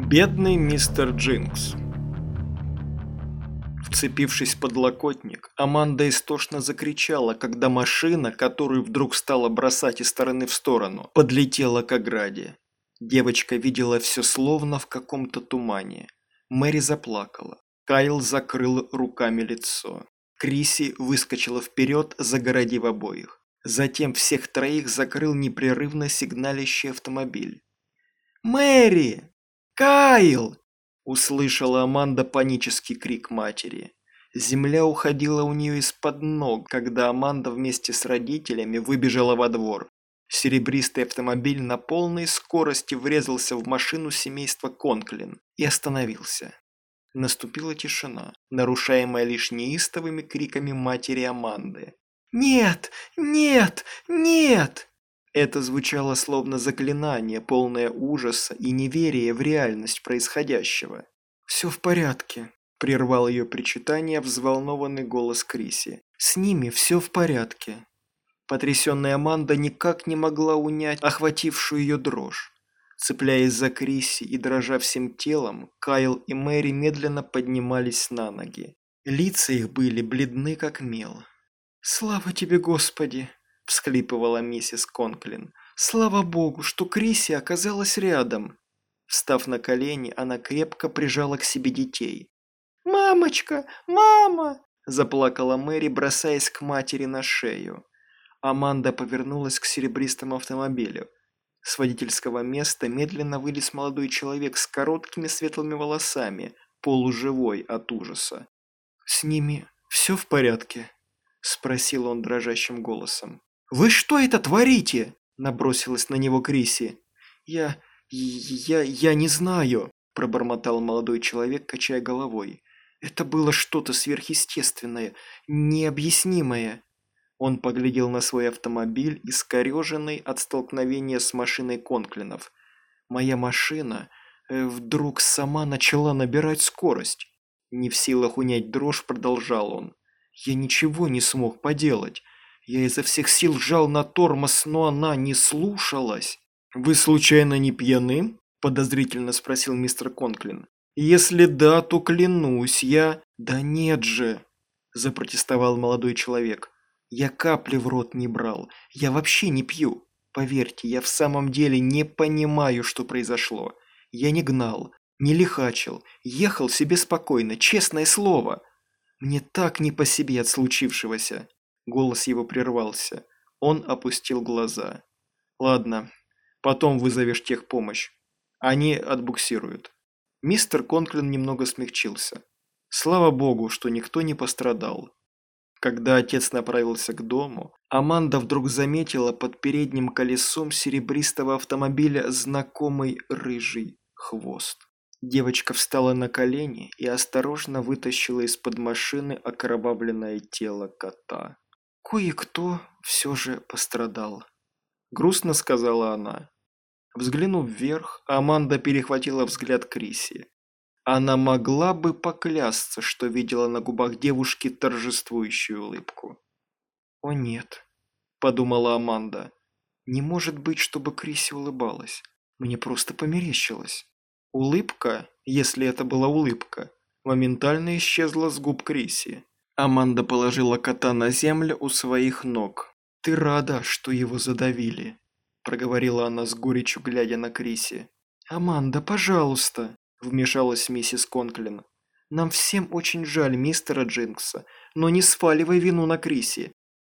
Бедный мистер Джинкс. Вцепившись в подлокотник, Аманда истошно закричала, когда машина, которую вдруг стала бросать из стороны в сторону, подлетела к ограде. Девочка видела все словно в каком-то тумане. Мэри заплакала. Кайл закрыл руками лицо. Криси выскочила вперед, загородив обоих. Затем всех троих закрыл непрерывно сигналящий автомобиль. «Мэри! Кайл!» – услышала Аманда панический крик матери. Земля уходила у нее из-под ног, когда Аманда вместе с родителями выбежала во двор. Серебристый автомобиль на полной скорости врезался в машину семейства Конклин и остановился. Наступила тишина, нарушаемая лишь неистовыми криками матери Аманды. «Нет! Нет! Нет!» Это звучало словно заклинание, полное ужаса и неверия в реальность происходящего. «Все в порядке», – прервал ее причитание взволнованный голос Криси. «С ними все в порядке». Потрясенная Аманда никак не могла унять охватившую ее дрожь. Цепляясь за Криси и дрожа всем телом, Кайл и Мэри медленно поднимались на ноги. Лица их были бледны как мел. «Слава тебе, Господи!» – всхлипывала миссис Конклин. «Слава Богу, что Криси оказалась рядом!» Встав на колени, она крепко прижала к себе детей. «Мамочка! Мама!» – заплакала Мэри, бросаясь к матери на шею. Аманда повернулась к серебристому автомобилю. С водительского места медленно вылез молодой человек с короткими светлыми волосами, полуживой от ужаса. «С ними все в порядке?» – спросил он дрожащим голосом. «Вы что это творите?» – набросилась на него Криси. Я не знаю», – пробормотал молодой человек, качая головой. «Это было что-то сверхъестественное, необъяснимое». Он поглядел на свой автомобиль, искореженный от столкновения с машиной Конклинов. «Моя машина вдруг сама начала набирать скорость». Не в силах унять дрожь, продолжал он. «Я ничего не смог поделать. Я изо всех сил сжал на тормоз, но она не слушалась». «Вы случайно не пьяны?» – подозрительно спросил мистер Конклин. «Если да, то клянусь, я...» «Да нет же!» – запротестовал молодой человек. «Я капли в рот не брал. Я вообще не пью. Поверьте, я в самом деле не понимаю, что произошло. Я не гнал, не лихачил, ехал себе спокойно, честное слово. Мне так не по себе от случившегося». Голос его прервался. Он опустил глаза. «Ладно, потом вызовешь техпомощь. Они отбуксируют». Мистер Конклин немного смягчился. Слава богу, что никто не пострадал. Когда отец направился к дому, Аманда вдруг заметила под передним колесом серебристого автомобиля знакомый рыжий хвост. Девочка встала на колени и осторожно вытащила из-под машины окровавленное тело кота. «Кое-кто все же пострадал», – грустно сказала она. Взглянув вверх, Аманда перехватила взгляд Криси. Она могла бы поклясться, что видела на губах девушки торжествующую улыбку. «О нет», – подумала Аманда, – «не может быть, чтобы Криси улыбалась. Мне просто померещилось». Улыбка, если это была улыбка, моментально исчезла с губ Криси. Аманда положила кота на землю у своих ног. «Ты рада, что его задавили?» – проговорила она с горечью, глядя на Криси. «Аманда, пожалуйста!» – вмешалась миссис Конклин. «Нам всем очень жаль мистера Джинкса, но не сваливай вину на Криси».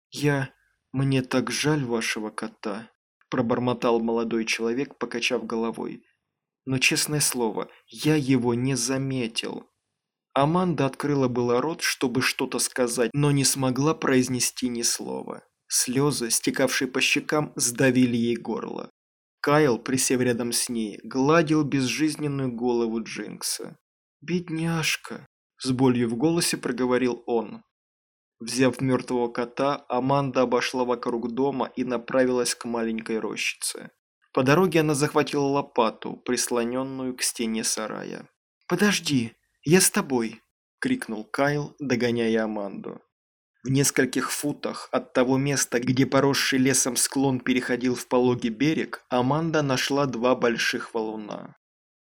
«Мне так жаль вашего кота», – пробормотал молодой человек, покачав головой. «Но, честное слово, я его не заметил». Аманда открыла было рот, чтобы что-то сказать, но не смогла произнести ни слова. Слезы, стекавшие по щекам, сдавили ей горло. Кайл, присев рядом с ней, гладил безжизненную голову Джинкса. «Бедняжка!» – с болью в голосе проговорил он. Взяв мертвого кота, Аманда обошла вокруг дома и направилась к маленькой рощице. По дороге она захватила лопату, прислоненную к стене сарая. «Подожди, я с тобой!» – крикнул Кайл, догоняя Аманду. В нескольких футах от того места, где поросший лесом склон переходил в пологий берег, Аманда нашла два больших валуна.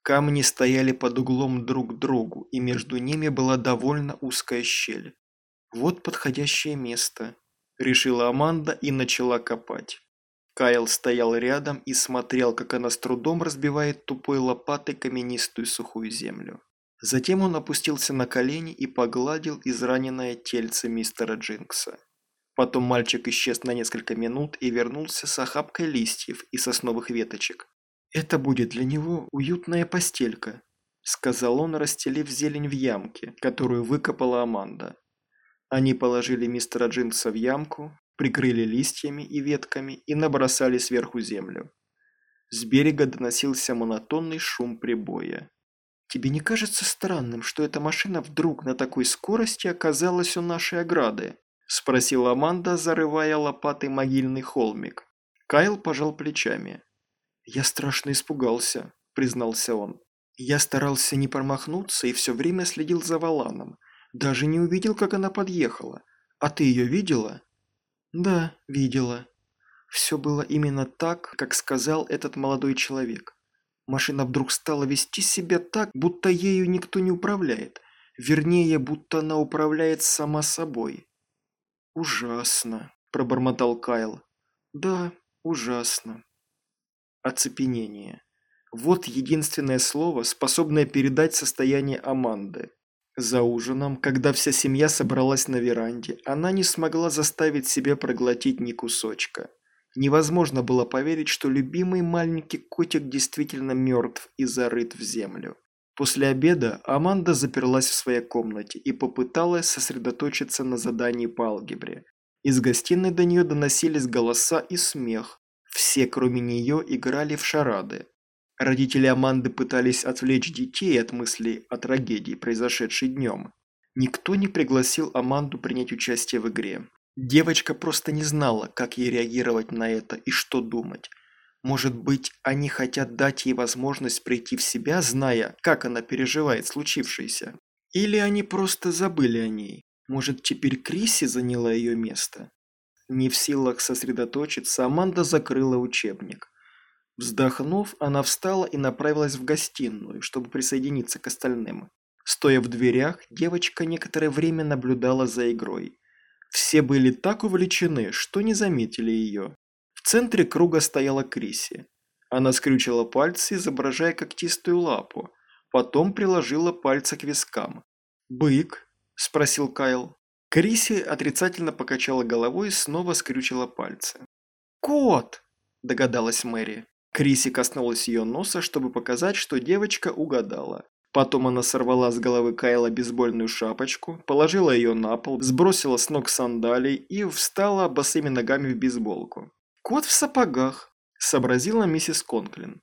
Камни стояли под углом друг к другу, и между ними была довольно узкая щель. «Вот подходящее место», – решила Аманда и начала копать. Кайл стоял рядом и смотрел, как она с трудом разбивает тупой лопатой каменистую сухую землю. Затем он опустился на колени и погладил израненное тельце мистера Джинкса. Потом мальчик исчез на несколько минут и вернулся с охапкой листьев и сосновых веточек. «Это будет для него уютная постелька», – сказал он, расстелив зелень в ямке, которую выкопала Аманда. Они положили мистера Джинкса в ямку, прикрыли листьями и ветками и набросали сверху землю. С берега доносился монотонный шум прибоя. «Тебе не кажется странным, что эта машина вдруг на такой скорости оказалась у нашей ограды?» – спросила Аманда, зарывая лопатой могильный холмик. Кайл пожал плечами. «Я страшно испугался», – признался он. «Я старался не промахнуться и все время следил за валаном. Даже не увидел, как она подъехала. А ты ее видела?» «Да, видела. Все было именно так, как сказал этот молодой человек. Машина вдруг стала вести себя так, будто ею никто не управляет. Вернее, будто она управляет сама собой». «Ужасно», – пробормотал Кайл. «Да, ужасно». Оцепенение. Вот единственное слово, способное передать состояние Аманды. За ужином, когда вся семья собралась на веранде, она не смогла заставить себя проглотить ни кусочка. Невозможно было поверить, что любимый маленький котик действительно мертв и зарыт в землю. После обеда Аманда заперлась в своей комнате и попыталась сосредоточиться на задании по алгебре. Из гостиной до нее доносились голоса и смех. Все, кроме нее, играли в шарады. Родители Аманды пытались отвлечь детей от мыслей о трагедии, произошедшей днем. Никто не пригласил Аманду принять участие в игре. Девочка просто не знала, как ей реагировать на это и что думать. Может быть, они хотят дать ей возможность прийти в себя, зная, как она переживает случившееся. Или они просто забыли о ней. Может, теперь Крисси заняла ее место? Не в силах сосредоточиться, Аманда закрыла учебник. Вздохнув, она встала и направилась в гостиную, чтобы присоединиться к остальным. Стоя в дверях, девочка некоторое время наблюдала за игрой. Все были так увлечены, что не заметили ее. В центре круга стояла Крисси. Она скрючила пальцы, изображая когтистую лапу. Потом приложила пальцы к вискам. «Бык?» – спросил Кайл. Крисси отрицательно покачала головой и снова скрючила пальцы. «Кот!» – догадалась Мэри. Крисси коснулась ее носа, чтобы показать, что девочка угадала. Потом она сорвала с головы Кайла бейсбольную шапочку, положила ее на пол, сбросила с ног сандалий и встала босыми ногами в бейсболку. «Кот в сапогах», – сообразила миссис Конклин.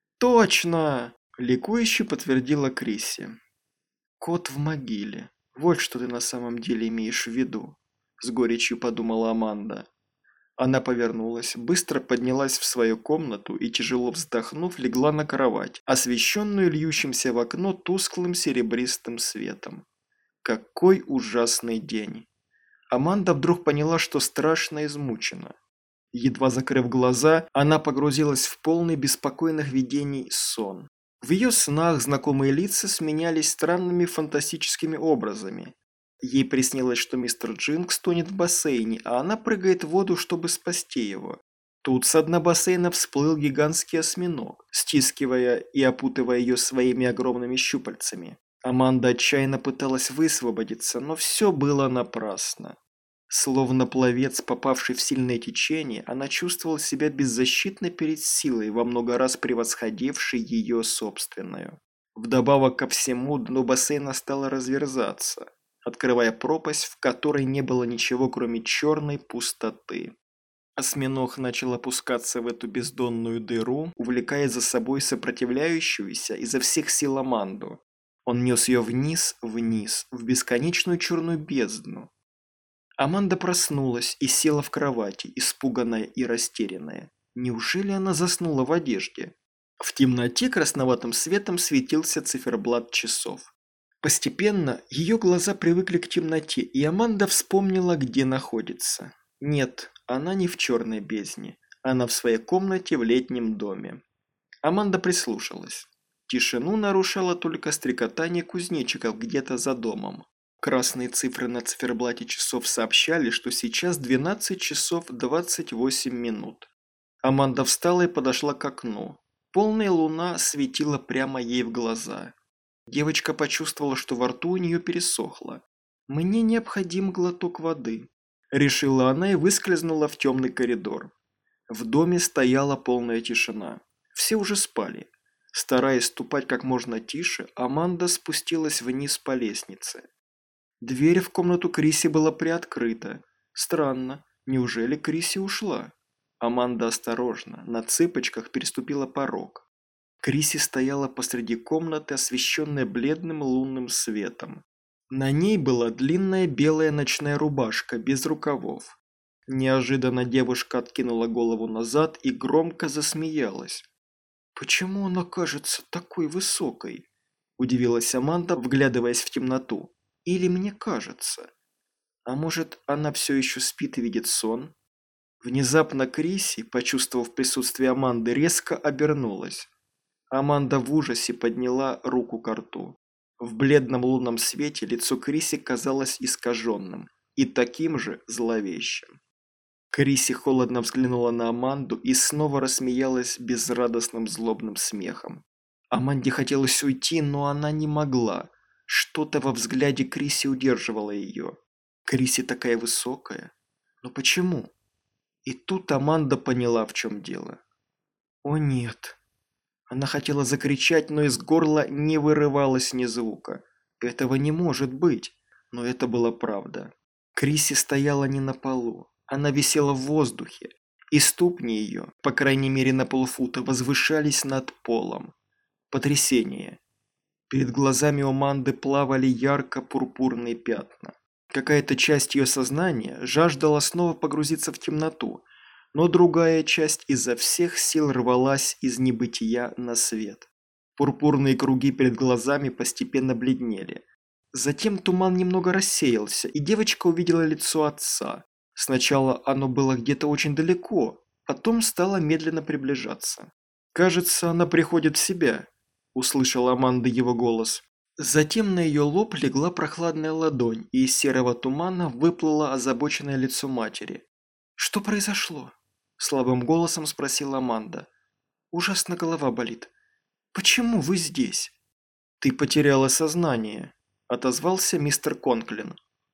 «Точно!» – ликующе подтвердила Крисси. «Кот в могиле. Вот что ты на самом деле имеешь в виду», – с горечью подумала Аманда. Она повернулась, быстро поднялась в свою комнату и, тяжело вздохнув, легла на кровать, освещенную льющимся в окно тусклым серебристым светом. Какой ужасный день! Аманда вдруг поняла, что страшно измучена. Едва закрыв глаза, она погрузилась в полный беспокойных видений сон. В ее снах знакомые лица сменялись странными фантастическими образами. Ей приснилось, что мистер Джинкс тонет в бассейне, а она прыгает в воду, чтобы спасти его. Тут с дна бассейна всплыл гигантский осьминог, стискивая и опутывая ее своими огромными щупальцами. Аманда отчаянно пыталась высвободиться, но все было напрасно. Словно пловец, попавший в сильное течение, она чувствовала себя беззащитной перед силой, во много раз превосходившей ее собственную. Вдобавок ко всему, дно бассейна стало разверзаться, открывая пропасть, в которой не было ничего, кроме черной пустоты. Осьминог начал опускаться в эту бездонную дыру, увлекая за собой сопротивляющуюся изо всех сил Аманду. Он нес ее вниз, в бесконечную черную бездну. Аманда проснулась и села в кровати, испуганная и растерянная. Неужели она заснула в одежде? В темноте красноватым светом светился циферблат часов. Постепенно ее глаза привыкли к темноте, и Аманда вспомнила, где находится. Нет, она не в черной бездне. Она в своей комнате в летнем доме. Аманда прислушалась. Тишину нарушало только стрекотание кузнечиков где-то за домом. Красные цифры на циферблате часов сообщали, что сейчас 12 часов 28 минут. Аманда встала и подошла к окну. Полная луна светила прямо ей в глаза. Девочка почувствовала, что во рту у нее пересохло. «Мне необходим глоток воды», – решила она и выскользнула в темный коридор. В доме стояла полная тишина. Все уже спали. Стараясь ступать как можно тише, Аманда спустилась вниз по лестнице. Дверь в комнату Криси была приоткрыта. Странно, неужели Криси ушла? Аманда осторожно, на цыпочках переступила порог. Криси стояла посреди комнаты, освещенная бледным лунным светом. На ней была длинная белая ночная рубашка без рукавов. Неожиданно девушка откинула голову назад и громко засмеялась. «Почему она кажется такой высокой?» – удивилась Аманда, вглядываясь в темноту. «Или мне кажется? А может, она все еще спит и видит сон?» Внезапно Криси, почувствовав присутствие Аманды, резко обернулась. Аманда в ужасе подняла руку ко рту. В бледном лунном свете лицо Криси казалось искаженным и таким же зловещим. Криси холодно взглянула на Аманду и снова рассмеялась безрадостным злобным смехом. Аманде хотелось уйти, но она не могла. Что-то во взгляде Криси удерживало ее. Криси такая высокая. Но почему? И тут Аманда поняла, в чем дело. «О нет!» Она хотела закричать, но из горла не вырывалось ни звука. Этого не может быть, но это была правда. Криси стояла не на полу. Она висела в воздухе, и ступни ее, по крайней мере на полфута, возвышались над полом. Потрясение. Перед глазами у Аманды плавали ярко-пурпурные пятна. Какая-то часть ее сознания жаждала снова погрузиться в темноту, но другая часть изо всех сил рвалась из небытия на свет. Пурпурные круги перед глазами постепенно бледнели. Затем туман немного рассеялся, и девочка увидела лицо отца. Сначала оно было где-то очень далеко, потом стало медленно приближаться. «Кажется, она приходит в себя», – услышала Аманда его голос. Затем на ее лоб легла прохладная ладонь, и из серого тумана выплыло озабоченное лицо матери. «Что произошло?» – слабым голосом спросила Аманда. «Ужасно голова болит. Почему вы здесь?» «Ты потеряла сознание», – отозвался мистер Конклин.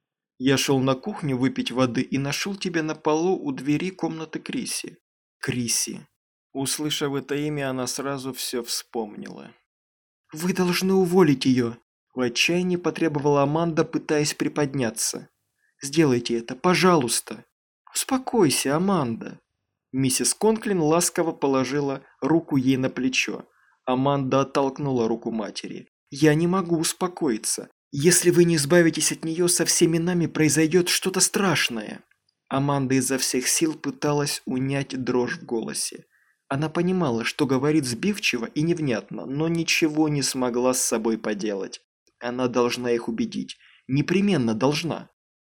«Я шел на кухню выпить воды и нашел тебя на полу у двери комнаты Криси». Криси. Услышав это имя, она сразу все вспомнила. «Вы должны уволить ее!» В отчаянии потребовала Аманда, пытаясь приподняться. «Сделайте это, пожалуйста!» «Успокойся, Аманда!» Миссис Конклин ласково положила руку ей на плечо. Аманда оттолкнула руку матери. «Я не могу успокоиться. Если вы не избавитесь от нее, со всеми нами произойдет что-то страшное». Аманда изо всех сил пыталась унять дрожь в голосе. Она понимала, что говорит сбивчиво и невнятно, но ничего не смогла с собой поделать. Она должна их убедить. Непременно должна.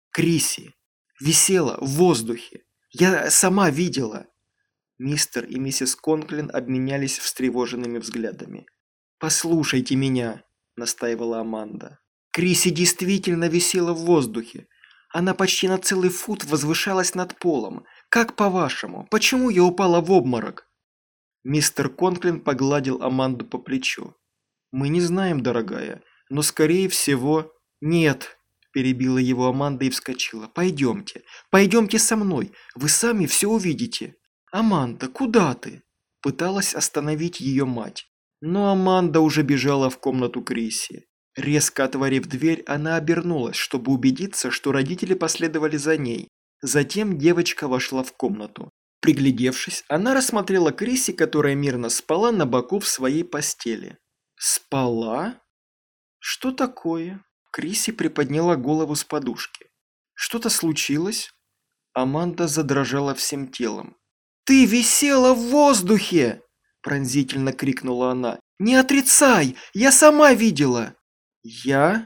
Криси висела в воздухе. Я сама видела. Мистер и миссис Конклин обменялись встревоженными взглядами. «Послушайте меня», – настаивала Аманда. «Криси действительно висела в воздухе. Она почти на целый фут возвышалась над полом. Как по-вашему, почему я упала в обморок?» Мистер Конклин погладил Аманду по плечу. «Мы не знаем, дорогая, но скорее всего...» «Нет», – перебила его Аманда и вскочила. «Пойдемте, пойдемте со мной, вы сами все увидите». «Аманда, куда ты?» – пыталась остановить ее мать. Но Аманда уже бежала в комнату Криси. Резко отворив дверь, она обернулась, чтобы убедиться, что родители последовали за ней. Затем девочка вошла в комнату. Приглядевшись, она рассмотрела Криси, которая мирно спала на боку в своей постели. «Спала? Что такое?» Криси приподняла голову с подушки. «Что-то случилось?» Аманда задрожала всем телом. «Ты висела в воздухе!» – пронзительно крикнула она. «Не отрицай! Я сама видела!» «Я?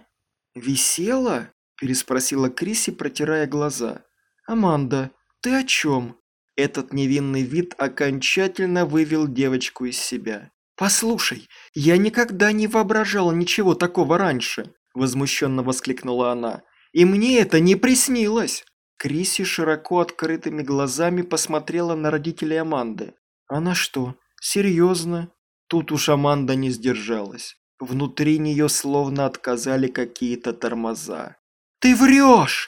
Висела?» – переспросила Криси, протирая глаза. «Аманда, ты о чем?» Этот невинный вид окончательно вывел девочку из себя. «Послушай, я никогда не воображала ничего такого раньше!» – возмущенно воскликнула она. «И мне это не приснилось!» Криси широко открытыми глазами посмотрела на родителей Аманды. «Она что, серьезно?» Тут уж Аманда не сдержалась. Внутри нее словно отказали какие-то тормоза. «Ты врешь!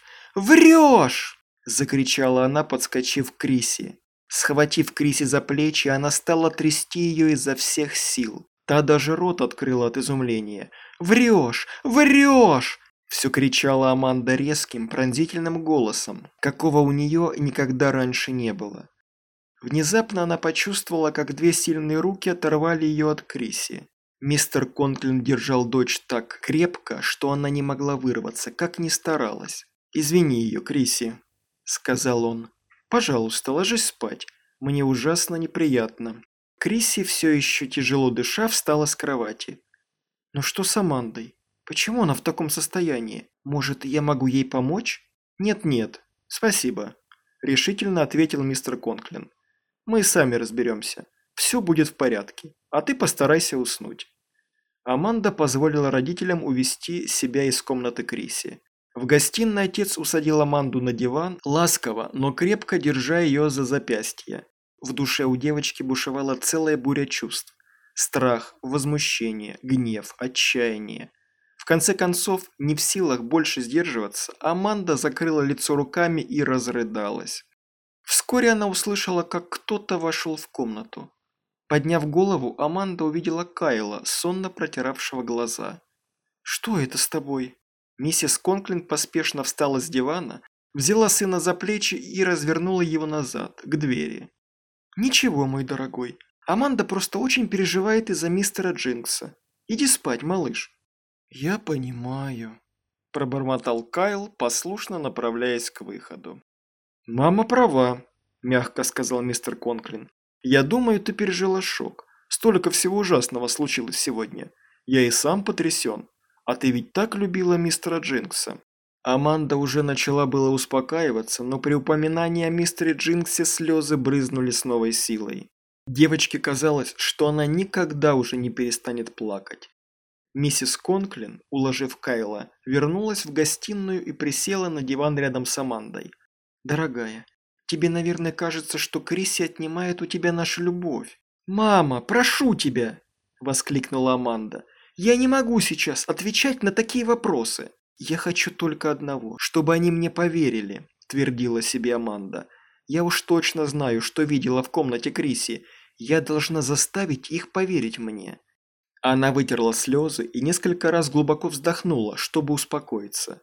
Врешь!» – закричала она, подскочив к Криси. Схватив Криси за плечи, она стала трясти ее изо всех сил. Та даже рот открыла от изумления. «Врешь! Врешь!» – все кричала Аманда резким, пронзительным голосом, какого у нее никогда раньше не было. Внезапно она почувствовала, как две сильные руки оторвали ее от Криси. Мистер Конклин держал дочь так крепко, что она не могла вырваться, как ни старалась. «Извини ее, Криси», – сказал он. «Пожалуйста, ложись спать. Мне ужасно неприятно». Криси, все еще тяжело дыша, встала с кровати. «Ну что с Амандой? Почему она в таком состоянии? Может, я могу ей помочь?» «Нет-нет, спасибо», – решительно ответил мистер Конклин. «Мы сами разберемся. Все будет в порядке, а ты постарайся уснуть». Аманда позволила родителям увести себя из комнаты Криси. В гостиной отец усадил Аманду на диван, ласково, но крепко держа ее за запястье. В душе у девочки бушевала целая буря чувств. Страх, возмущение, гнев, отчаяние. В конце концов, не в силах больше сдерживаться, Аманда закрыла лицо руками и разрыдалась. Вскоре она услышала, как кто-то вошел в комнату. Подняв голову, Аманда увидела Кайла, сонно протиравшего глаза. «Что это с тобой?» Миссис Конклин поспешно встала с дивана, взяла сына за плечи и развернула его назад, к двери. «Ничего, мой дорогой. Аманда просто очень переживает из-за мистера Джинкса. Иди спать, малыш». «Я понимаю», – пробормотал Кайл, послушно направляясь к выходу. «Мама права», – мягко сказал мистер Конклин. «Я думаю, ты пережила шок. Столько всего ужасного случилось сегодня. Я и сам потрясен. А ты ведь так любила мистера Джинкса». Аманда уже начала было успокаиваться, но при упоминании о мистере Джинксе слезы брызнули с новой силой. Девочке казалось, что она никогда уже не перестанет плакать. Миссис Конклин, уложив Кайла, вернулась в гостиную и присела на диван рядом с Амандой. «Дорогая, тебе, наверное, кажется, что Криси отнимает у тебя нашу любовь». «Мама, прошу тебя!» – воскликнула Аманда. «Я не могу сейчас отвечать на такие вопросы. Я хочу только одного, чтобы они мне поверили», – твердила себе Аманда. «Я уж точно знаю, что видела в комнате Криси. Я должна заставить их поверить мне». Она вытерла слезы и несколько раз глубоко вздохнула, чтобы успокоиться.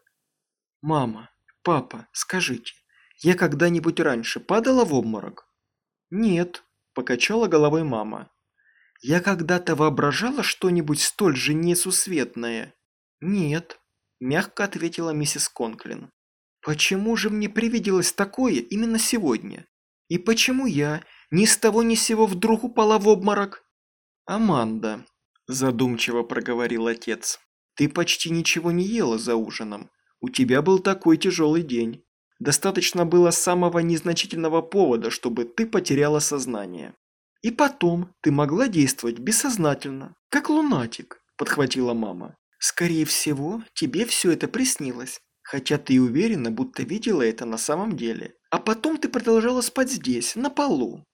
«Мама, папа, скажите, я когда-нибудь раньше падала в обморок?» «Нет», – покачала головой мама. «Я когда-то воображала что-нибудь столь же несусветное?» «Нет», – мягко ответила миссис Конклин. «Почему же мне привиделось такое именно сегодня? И почему я ни с того ни с сего вдруг упала в обморок?» «Аманда», – задумчиво проговорил отец, – «ты почти ничего не ела за ужином. У тебя был такой тяжелый день. Достаточно было самого незначительного повода, чтобы ты потеряла сознание. И потом ты могла действовать бессознательно, как лунатик», – подхватила мама. «Скорее всего, тебе все это приснилось, хотя ты и уверена, будто видела это на самом деле. А потом ты продолжала спать здесь, на полу».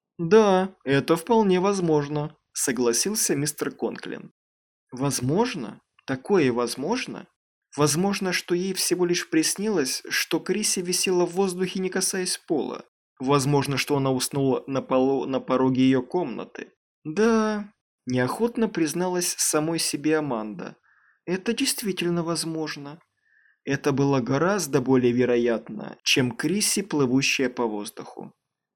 «Да, это вполне возможно», – согласился мистер Конклин. «Возможно? Такое возможно? Возможно, что ей всего лишь приснилось, что Криси висела в воздухе, не касаясь пола. Возможно, что она уснула на полу на пороге ее комнаты. Да, неохотно призналась самой себе Аманда. Это действительно возможно. Это было гораздо более вероятно, чем Криси, плывущая по воздуху.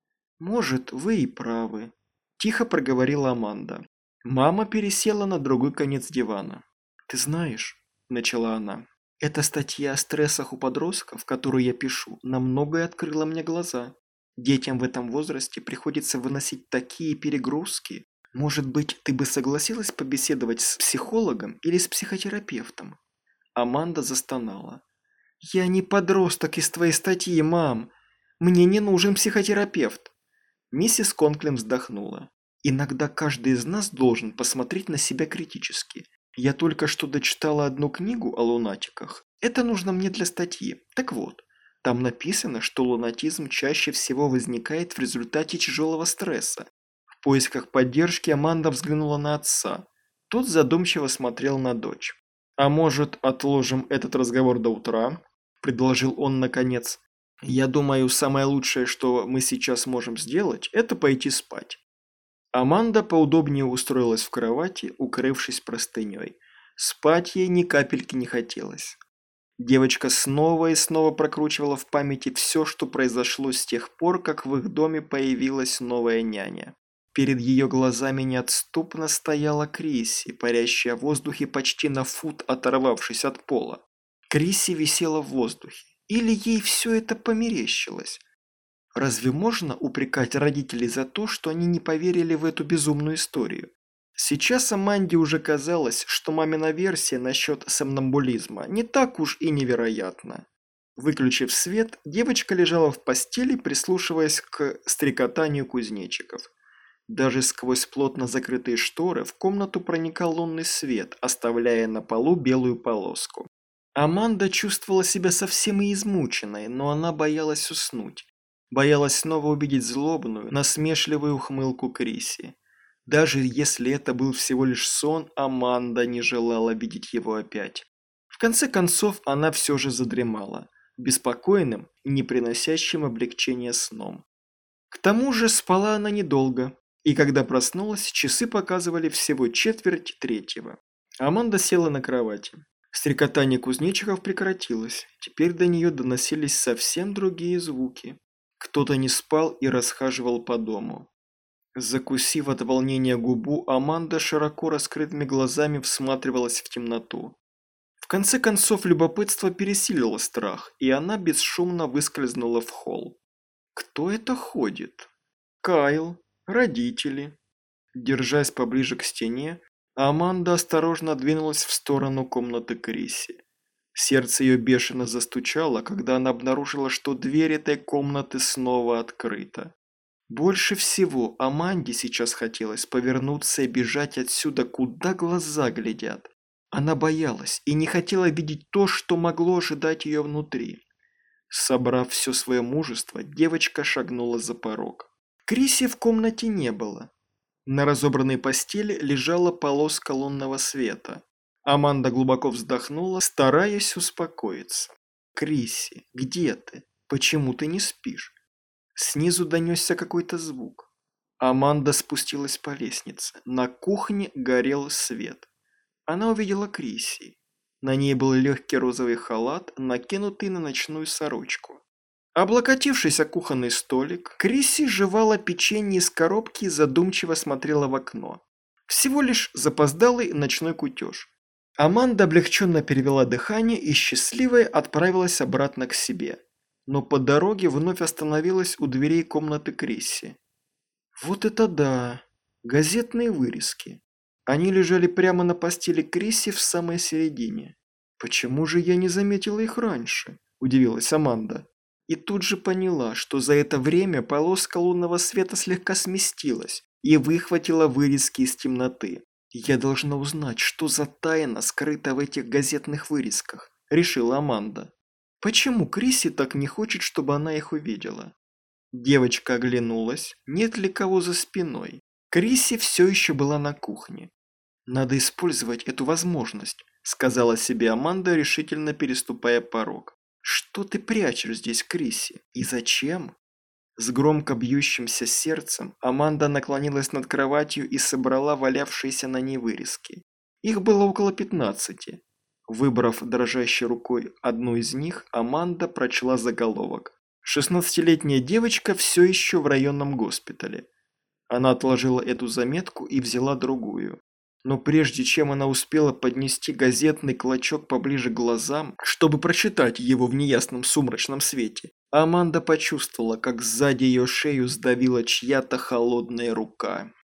Может, вы и правы, тихо проговорила Аманда. Мама пересела на другой конец дивана. «Ты знаешь», – начала она, – «эта статья о стрессах у подростков, которую я пишу, на многое открыла мне глаза. Детям в этом возрасте приходится выносить такие перегрузки. Может быть, ты бы согласилась побеседовать с психологом или с психотерапевтом?» Аманда застонала. «Я не подросток из твоей статьи, мам. Мне не нужен психотерапевт». Миссис Конклин вздохнула. Иногда каждый из нас должен посмотреть на себя критически. Я только что дочитала одну книгу о лунатиках. Это нужно мне для статьи. Так вот, там написано, что лунатизм чаще всего возникает в результате тяжелого стресса. В поисках поддержки Аманда взглянула на отца. Тот задумчиво смотрел на дочь. «А может, отложим этот разговор до утра?» – предложил он наконец. «Я думаю, самое лучшее, что мы сейчас можем сделать, это пойти спать». Аманда поудобнее устроилась в кровати, укрывшись простыней. Спать ей ни капельки не хотелось. Девочка снова и снова прокручивала в памяти все, что произошло с тех пор, как в их доме появилась новая няня. Перед ее глазами неотступно стояла Крисси, парящая в воздухе почти на фут, оторвавшись от пола. Крисси висела в воздухе. Или ей все это померещилось? Разве можно упрекать родителей за то, что они не поверили в эту безумную историю? Сейчас Аманде уже казалось, что мамина версия насчет сомнамбулизма не так уж и невероятна. Выключив свет, девочка лежала в постели, прислушиваясь к стрекотанию кузнечиков. Даже сквозь плотно закрытые шторы в комнату проникал лунный свет, оставляя на полу белую полоску. Аманда чувствовала себя совсем и измученной, но она боялась уснуть. Боялась снова увидеть злобную, насмешливую ухмылку Крисси. Даже если это был всего лишь сон, Аманда не желала видеть его опять. В конце концов, она все же задремала, беспокойным и не приносящим облегчения сном. К тому же спала она недолго, и когда проснулась, часы показывали всего 2:45. Аманда села на кровати. Стрекотание кузнечиков прекратилось, теперь до нее доносились совсем другие звуки. Кто-то не спал и расхаживал по дому. Закусив от волнения губу, Аманда широко раскрытыми глазами всматривалась в темноту. В конце концов, любопытство пересилило страх, и она бесшумно выскользнула в холл. Кто это ходит? Кайл, родители. Держась поближе к стене, Аманда осторожно двинулась в сторону комнаты Крисси. Сердце ее бешено застучало, когда она обнаружила, что дверь этой комнаты снова открыта. Больше всего Аманде сейчас хотелось повернуться и бежать отсюда, куда глаза глядят. Она боялась и не хотела видеть то, что могло ожидать ее внутри. Собрав все свое мужество, девочка шагнула за порог. Крисси в комнате не было. На разобранной постели лежала полоска лунного света. Аманда глубоко вздохнула, стараясь успокоиться. «Крисси, где ты? Почему ты не спишь?» Снизу донесся какой-то звук. Аманда спустилась по лестнице. На кухне горел свет. Она увидела Крисси. На ней был легкий розовый халат, накинутый на ночную сорочку. Облокотившись о кухонный столик, Крисси жевала печенье из коробки и задумчиво смотрела в окно. Всего лишь запоздалый ночной кутеж. Аманда облегченно перевела дыхание и счастливая отправилась обратно к себе. Но по дороге вновь остановилась у дверей комнаты Крисси. Вот это да! Газетные вырезки. Они лежали прямо на постели Крисси в самой середине. «Почему же я не заметила их раньше?» – удивилась Аманда. И тут же поняла, что за это время полоска лунного света слегка сместилась и выхватила вырезки из темноты. «Я должна узнать, что за тайна скрыта в этих газетных вырезках», – решила Аманда. Почему Крисси так не хочет, чтобы она их увидела? Девочка оглянулась, нет ли кого за спиной. Крисси все еще была на кухне. «Надо использовать эту возможность», – сказала себе Аманда, решительно переступая порог. «Что ты прячешь здесь, Крисси? И зачем?» С громко бьющимся сердцем Аманда наклонилась над кроватью и собрала валявшиеся на ней вырезки. Их было около 15. Выбрав дрожащей рукой одну из них, Аманда прочла заголовок. 16-летняя девочка все еще в районном госпитале. Она отложила эту заметку и взяла другую. Но прежде чем она успела поднести газетный клочок поближе к глазам, чтобы прочитать его в неясном сумрачном свете, Аманда почувствовала, как сзади ее шею сдавила чья-то холодная рука.